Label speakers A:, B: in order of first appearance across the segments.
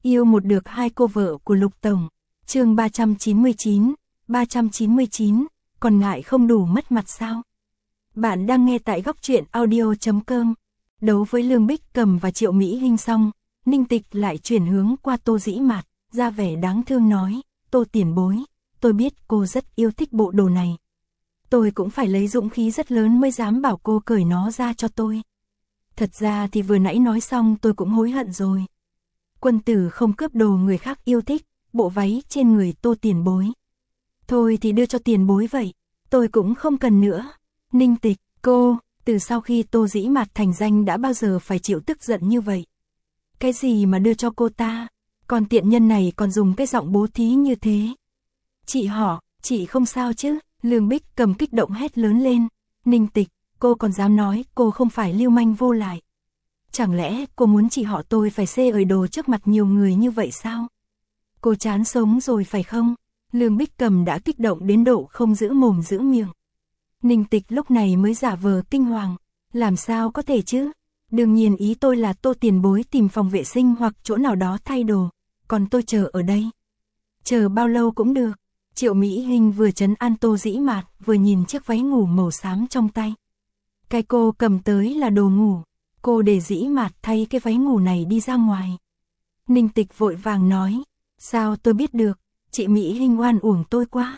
A: Yêu một được hai cô vợ của Lục Tổng. Chương 399, còn ngại không đủ mất mặt sao? Bạn đang nghe tại góc truyện audio.com. Đấu với Lương Bích Cầm và Triệu Mỹ Hinh xong, Ninh Tịch lại chuyển hướng qua Tô Dĩ Mạt, ra vẻ đáng thương nói, Tô tiền bối, tôi biết cô rất yêu thích bộ đồ này. Tôi cũng phải lấy dũng khí rất lớn mới dám bảo cô cởi nó ra cho tôi. Thật ra thì vừa nãy nói xong tôi cũng hối hận rồi. Quân tử không cướp đồ người khác yêu thích, bộ váy trên người Tô tiền bối. Thôi thì đưa cho tiền bối vậy, tôi cũng không cần nữa. Ninh Tịch, cô, từ sau khi Tô Dĩ Mạt thành danh đã bao giờ phải chịu tức giận như vậy? Cái gì mà đưa cho cô ta? Còn tiện nhân này còn dùng cái giọng bố thí như thế. Chị họ, chị không sao chứ? Lương Bích Cầm kích động hét lớn lên. Ninh Tịch, cô còn dám nói cô không phải lưu manh vô lại. Chẳng lẽ cô muốn chị họ tôi phải xê ời đồ trước mặt nhiều người như vậy sao? Cô chán sống rồi phải không? Lương Bích Cầm đã kích động đến độ không giữ mồm giữ miệng. Ninh Tịch lúc này mới giả vờ kinh hoàng. Làm sao có thể chứ? Đương nhiên ý tôi là Tô tiền bối tìm phòng vệ sinh hoặc chỗ nào đó thay đồ. Còn tôi chờ ở đây. Chờ bao lâu cũng được. Triệu Mỹ Hinh vừa trấn an Tô Dĩ Mạt vừa nhìn chiếc váy ngủ màu xám trong tay. Cái cô cầm tới là đồ ngủ. Cô để Dĩ Mạt thay cái váy ngủ này đi ra ngoài. Ninh Tịch vội vàng nói. Sao tôi biết được? Chị Mỹ Hinh oan uổng tôi quá.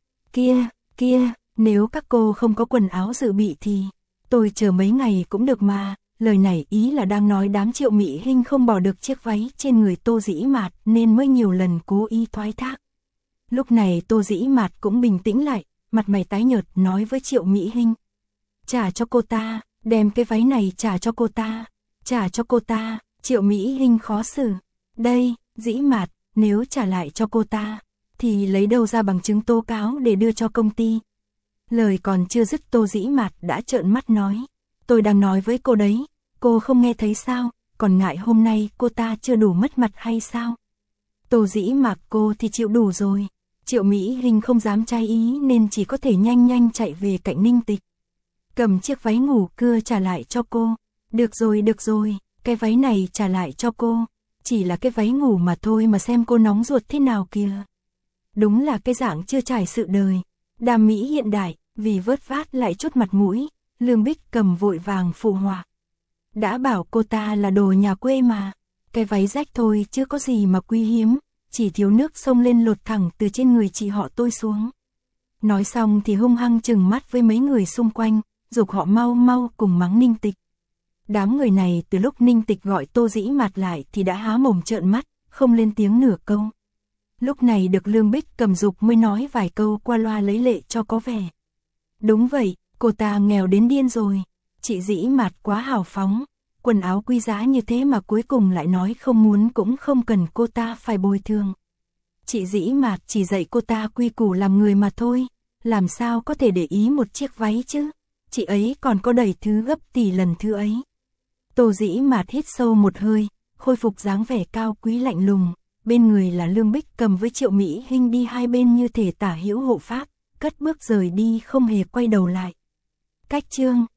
A: Kia, nếu các cô không có quần áo dự bị thì tôi chờ mấy ngày cũng được mà. Lời này ý là đang nói đám Triệu Mỹ Hinh không bỏ được chiếc váy trên người Tô Dĩ Mạt nên mới nhiều lần cố ý thoái thác. Lúc này Tô Dĩ Mạt cũng bình tĩnh lại, mặt mày tái nhợt nói với Triệu Mỹ Hinh. Trả cho cô ta, đem cái váy này trả cho cô ta, trả cho cô ta. Triệu Mỹ Hinh khó xử. Đây, Dĩ Mạt, nếu trả lại cho cô ta, thì lấy đâu ra bằng chứng tố cáo để đưa cho công ty. Lời còn chưa dứt Tô Dĩ Mạt đã trợn mắt nói. Tôi đang nói với cô đấy, cô không nghe thấy sao, còn ngại hôm nay cô ta chưa đủ mất mặt hay sao? Tô Dĩ Mạt cô thì chịu đủ rồi. Triệu Mỹ Hinh không dám trái ý nên chỉ có thể nhanh chạy về cạnh Ninh Tịch. Cầm chiếc váy ngủ cưa trả lại cho cô. Được rồi, cái váy này trả lại cho cô. Chỉ là cái váy ngủ mà thôi mà xem cô nóng ruột thế nào kìa. Đúng là cái dạng chưa trải sự đời. Đam mỹ hiện đại, vì vớt vát lại chút mặt mũi. Lương Bích Cầm vội vàng phụ họa. Đã bảo cô ta là đồ nhà quê mà. Cái váy rách thôi chứ có gì mà quý hiếm. Chỉ thiếu nước xông lên lột thẳng từ trên người chị họ tôi xuống. Nói xong thì hung hăng trừng mắt với mấy người xung quanh, giục họ mau cùng mắng Ninh Tịch. Đám người này từ lúc Ninh Tịch gọi Tô Dĩ Mạt lại thì đã há mồm trợn mắt, không lên tiếng nửa câu. Lúc này được Lương Bích Cầm giục mới nói vài câu qua loa lấy lệ cho có vẻ. Đúng vậy, cô ta nghèo đến điên rồi. Chị Dĩ Mạt quá hào phóng. Quần áo quý giá như thế mà cuối cùng lại nói không muốn cũng không cần cô ta phải bồi thường. Chị Dĩ Mạt chỉ dạy cô ta quy củ làm người mà thôi. Làm sao có thể để ý một chiếc váy chứ? Chị ấy còn có đầy thứ gấp tỷ lần thứ ấy. Tô Dĩ Mạt hít sâu một hơi, khôi phục dáng vẻ cao quý lạnh lùng. Bên người là Lương Bích Cầm với Triệu Mỹ Hinh đi hai bên như thể tả hữu hộ pháp, cất bước rời đi không hề quay đầu lại. Cách chương